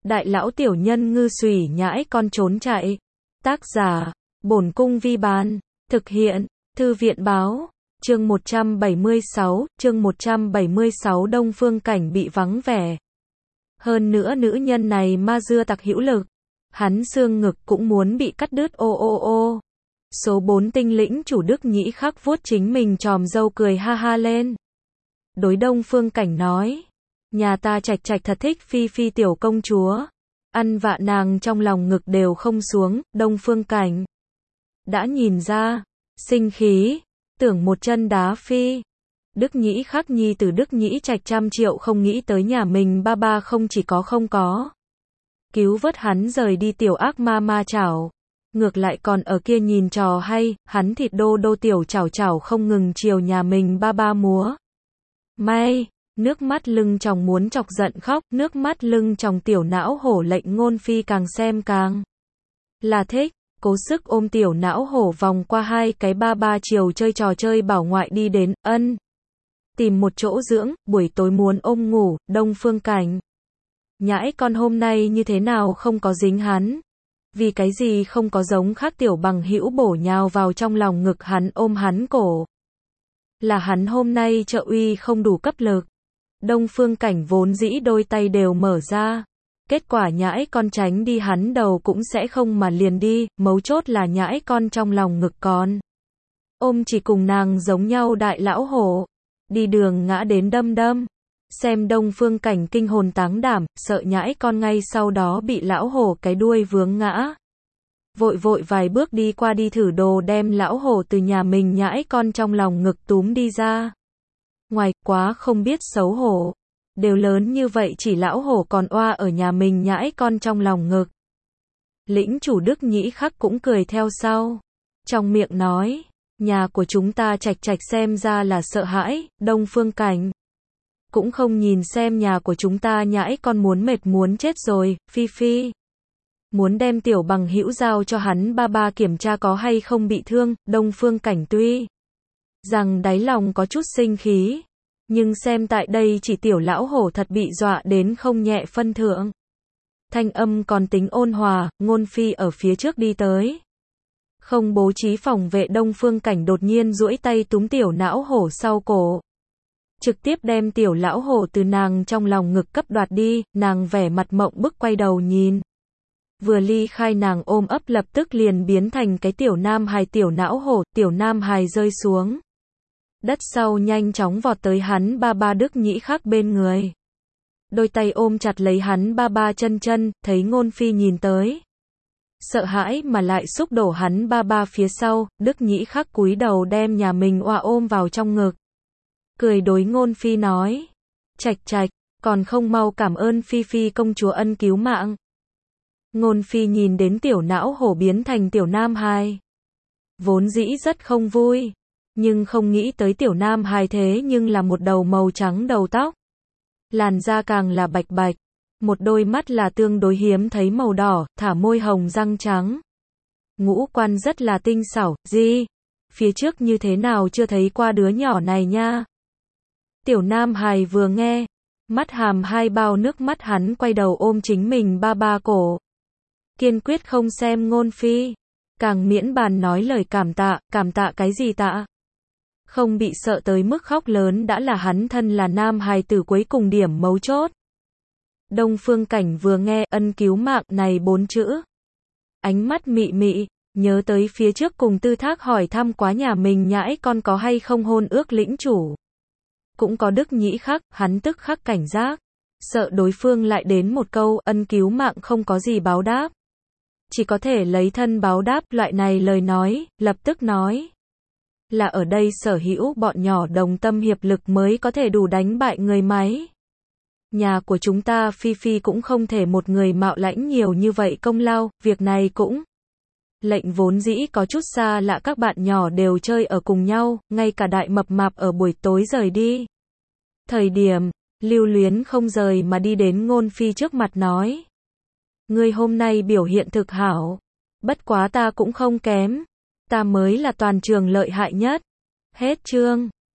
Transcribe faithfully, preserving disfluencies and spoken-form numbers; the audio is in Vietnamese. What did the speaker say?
Đại lão tiểu nhân ngư xùy nhãi con trốn chạy. Tác giả, Bổn Cung Vi Bán. Thực hiện, Thư viện Báo. Chương một trăm bảy mươi sáu, chương một trăm bảy mươi sáu Đông Phương Cảnh bị vắng vẻ. Hơn nữa nữ nhân này ma dưa tặc hữu lực. Hắn xương ngực cũng muốn bị cắt đứt ô ô ô. Số bốn tinh lĩnh chủ Đức Nhĩ Khắc vuốt chính mình tròm râu cười ha ha lên. Đối Đông Phương Cảnh nói. Nhà ta Trạch Trạch thật thích Phi Phi tiểu công chúa. Ăn vạ nàng trong lòng ngực đều không xuống. Đông Phương Cảnh đã nhìn ra. Sinh khí. Tưởng một chân đá Phi. Đức Nhĩ Khắc nhi từ Đức Nhĩ Trạch trăm triệu không nghĩ tới nhà mình ba ba không chỉ có không có cứu vớt hắn rời đi tiểu ác ma ma chảo. Ngược lại còn ở kia nhìn trò hay, hắn thịt đô đô tiểu chảo chảo không ngừng chiều nhà mình ba ba múa. May, nước mắt lưng tròng muốn chọc giận khóc, nước mắt lưng tròng tiểu não hổ lệnh Ngôn Phi càng xem càng là thích, cố sức ôm tiểu não hổ vòng qua hai cái ba ba chiều chơi trò chơi bảo ngoại đi đến, ân. Tìm một chỗ dưỡng, buổi tối muốn ôm ngủ, Đông Phương Cảnh. Nhãi con hôm nay như thế nào không có dính hắn? Vì cái gì không có giống khác tiểu bằng hữu bổ nhào vào trong lòng ngực hắn ôm hắn cổ? Là hắn hôm nay trợ uy không đủ cấp lực. Đông Phương Cảnh vốn dĩ đôi tay đều mở ra. Kết quả nhãi con tránh đi hắn đầu cũng sẽ không mà liền đi, mấu chốt là nhãi con trong lòng ngực con. Ôm chỉ cùng nàng giống nhau đại lão hổ. Đi đường ngã đến đâm đâm. Xem Đông Phương Cảnh kinh hồn táng đảm, sợ nhãi con ngay sau đó bị lão hổ cái đuôi vướng ngã. Vội vội vài bước đi qua đi thử đồ đem lão hổ từ nhà mình nhãi con trong lòng ngực túm đi ra. Ngoài, quá không biết xấu hổ. Đều lớn như vậy chỉ lão hổ còn oa ở nhà mình nhãi con trong lòng ngực. Lĩnh chủ Đức Nhĩ Khắc cũng cười theo sau. Trong miệng nói, nhà của chúng ta Trạch Trạch xem ra là sợ hãi, Đông Phương Cảnh. Cũng không nhìn xem nhà của chúng ta nhãi con muốn mệt muốn chết rồi, Phi Phi. Muốn đem tiểu bằng hữu giao cho hắn ba ba kiểm tra có hay không bị thương, Đông Phương Cảnh tuy rằng đáy lòng có chút sinh khí. Nhưng xem tại đây chỉ tiểu lão hổ thật bị dọa đến không nhẹ phân thượng. Thanh âm còn tính ôn hòa, Ngôn Phi ở phía trước đi tới. Không bố trí phòng vệ Đông Phương Cảnh đột nhiên duỗi tay túm tiểu não hổ sau cổ. Trực tiếp đem tiểu lão hổ từ nàng trong lòng ngực cấp đoạt đi, nàng vẻ mặt mộng bức quay đầu nhìn. Vừa ly khai nàng ôm ấp lập tức liền biến thành cái tiểu nam hài tiểu não hổ, tiểu nam hài rơi xuống. Đất sau nhanh chóng vọt tới hắn ba ba Đức Nhĩ Khắc bên người. Đôi tay ôm chặt lấy hắn ba ba chân chân, thấy Ngôn Phi nhìn tới. Sợ hãi mà lại xúc đổ hắn ba ba phía sau, Đức Nhĩ Khắc cúi đầu đem nhà mình oa ôm vào trong ngực. Cười đối Ngôn Phi nói. Trạch Trạch, còn không mau cảm ơn Phi Phi công chúa ân cứu mạng. Ngôn Phi nhìn đến tiểu não hổ biến thành tiểu nam hài. Vốn dĩ rất không vui. Nhưng không nghĩ tới tiểu nam hài thế nhưng là một đầu màu trắng đầu tóc. Làn da càng là bạch bạch. Một đôi mắt là tương đối hiếm thấy màu đỏ, thả môi hồng răng trắng. Ngũ quan rất là tinh xảo, gì? Phía trước như thế nào chưa thấy qua đứa nhỏ này nha? Tiểu nam hài vừa nghe, mắt hàm hai bao nước mắt hắn quay đầu ôm chính mình ba ba cổ. Kiên quyết không xem Ngôn Phi. Càng miễn bàn nói lời cảm tạ, cảm tạ cái gì tạ? Không bị sợ tới mức khóc lớn đã là hắn thân là nam hài tử cuối cùng điểm mấu chốt. Đông Phương Cảnh vừa nghe ân cứu mạng này bốn chữ. Ánh mắt mị mị, nhớ tới phía trước cùng Tư Thác hỏi thăm quá nhà mình nhãi con có hay không hôn ước lĩnh chủ. Cũng có Đức Nhĩ Khắc, hắn tức khắc cảnh giác. Sợ đối phương lại đến một câu ân cứu mạng không có gì báo đáp. Chỉ có thể lấy thân báo đáp loại này lời nói, lập tức nói. Là ở đây sở hữu bọn nhỏ đồng tâm hiệp lực mới có thể đủ đánh bại người máy. Nhà của chúng ta Phi Phi cũng không thể một người mạo lãnh nhiều như vậy công lao, việc này cũng. Lệnh vốn dĩ có chút xa lạ các bạn nhỏ đều chơi ở cùng nhau, ngay cả đại mập mạp ở buổi tối rời đi. Thời điểm, lưu luyến không rời mà đi đến Ngôn Phi trước mặt nói. Ngươi hôm nay biểu hiện thực hảo. Bất quá ta cũng không kém. Ta mới là toàn trường lợi hại nhất. Hết chương.